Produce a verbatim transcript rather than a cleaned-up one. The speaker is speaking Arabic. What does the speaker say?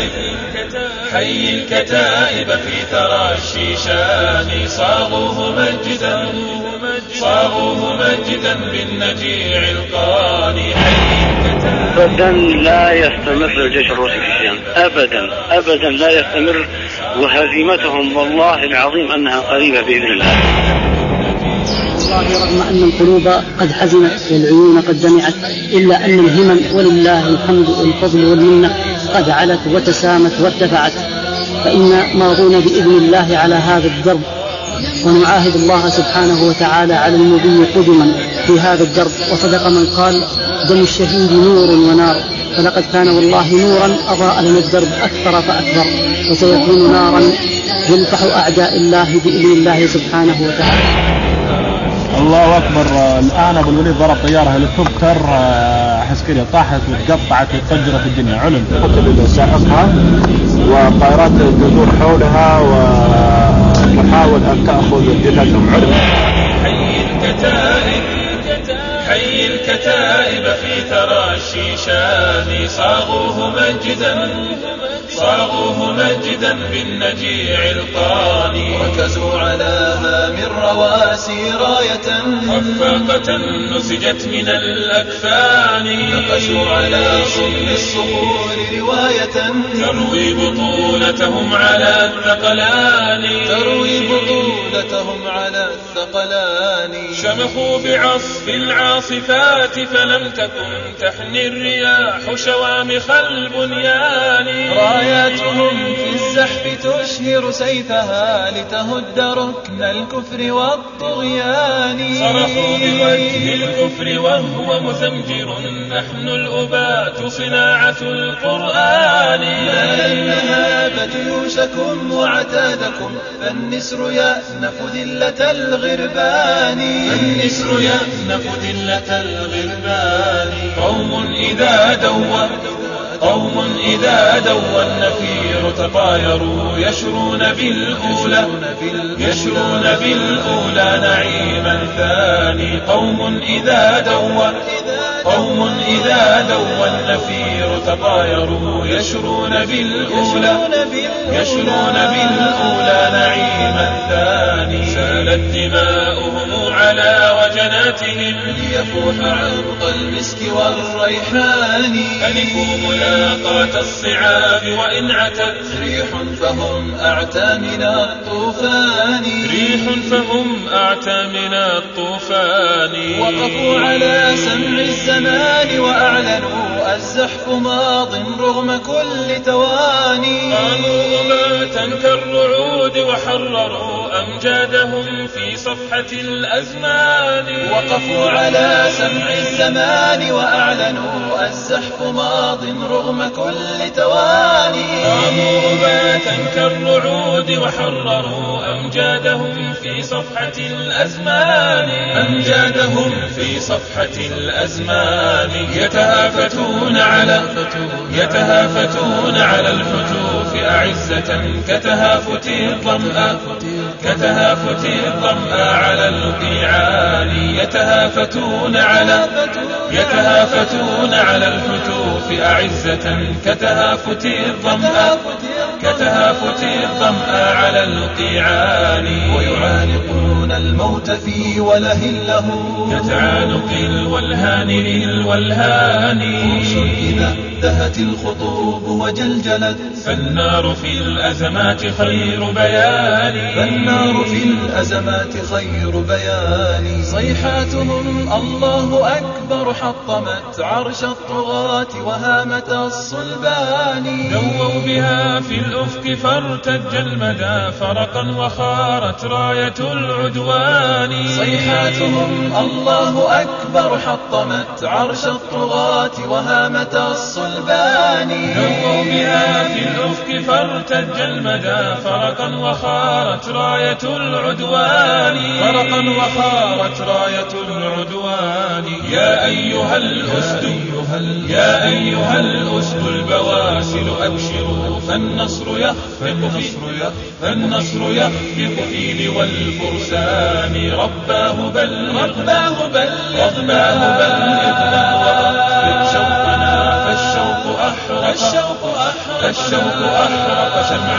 الكتائب حي الكتائب في ثرى الشيشان صاغوه مجدا صاغوه مجدا بالنجيع القاني. أبدا لا يستمر الجيش الروسي في الشام، أبدا أبدا لا يستمر، وهزيمتهم والله العظيم أنها قريبة بإذن الله. والله رغم أن القلوب قد حزنت والعيون قد دمعت، إلا أن الهمم ولله الحمد والفضل والمنة قد علت وتسامت وارتفعت، فإن ماضون بإذن الله على هذا الدرب، ونعاهد الله سبحانه وتعالى على المضي قدما في هذا الدرب. وصدق من قال دم الشهيد نور ونار، فلقد كان والله نورا أضاء لنا الدرب أكثر فأكثر، وسيكون نارا يلفح أعداء الله بإذن الله سبحانه وتعالى. الله أكبر. الآن أبو الوليد ضرب طيارة هليكوبتر عسكرية طاحت وتقطعت وتفجرت الدنيا، علم قتل سائقها والطائرات تدور حولها وتحاول أن تأخذ جثثهم، علم. حي الكتائب حي الكتائب في ثرى الشيشان صاغوه مجدا صاغوه مجدا بالنجيع القاني. ركزوا على هام الرواسي راية خفاقة نسجت من الأكفان. نقشوا على صلب الصخور رواية تروي بطولتهم على الثقلان تروي بطولتهم على الثقلان. شمخوا بعصف العاصفات فلم تكن تحني الرياح شوامخ البنيان. راياتهم في الزحف تشهر سيفها لتهد ركن الكفر والطغيان. صرخوا بوجه الكفر وهو مثمجر نحن الأباة صناعة القرآن. لا النهاب جيوشكم وعتادكم فالنسر يأنف ذلة الغربان. النسر يأنف ذلة الغربان. قوم إذا دوى قوم إذا دوى النفير تطايروا يشرون بالأولى يشرون بالأولى نعيما ثاني. قوم إذا دوى قوم إذا دوى النفير تطايروا يشرون بالأولى يشرون بالأولى نعيما ثاني. سالت دماؤهم على وجناتهم ليفوح عرق المسك والريحان. ألفوا ملاقاة الصعاب وإن عتت ريح فهم أعتى من الطوفان. ريح فهم أعتى من الطوفان. وقفوا على سمع الزمان وأعلنوا الزحف ماض رغم كل تواني. قاموا أباتا كالرعود وحرروا أمجادهم في صفحة الأزمان. وقفوا على سمع الزمان وأعلنوا الزحف ماض رغم كل تواني. قاموا أباتا كالرعود وحرروا أمجادهم في صفحة الأزمان. أمجادهم في صفحة الأزمان. يتهافتون على يتهافتون على الفتوف أعزة كتهافت الظمأ كتهافت الظمأ على القيعان. يتهافتون على يتهافتون على الفتوف أعزة كتهافت الظمأ كتهافت الظمأ على القيعان. ويعانقون الموت في وله له كتعانق الولهان للولهان. إذا دهت الخطوب وجلجلت فالنار في الأزمات خير بيان. فالنار في الأزمات خير بيان. صيحاتهم الله أكبر حطمت عرش الطغاة وهامة الصلبان. دووا بها في الأفق فارتج المدى فرقا وخارت راية العدوان. صيحاتهم الله أكبر حطمت عرش الطغاة وهامة الصلبان. دووا بها في الأفق فارتج المدى فرقا وخارت راية العدوان. فرقا وخارت راية العدوان. يا أيها الأسد يا أيها الأسد البواسل أبشروا فالنصر يخفق في فالنصر يخفق في لوى الفرسان. رباه بل رباه بل رباه بل وأطلق شوقنا فالشوق أحرق الشوق أحرق الشوق أحرق شمع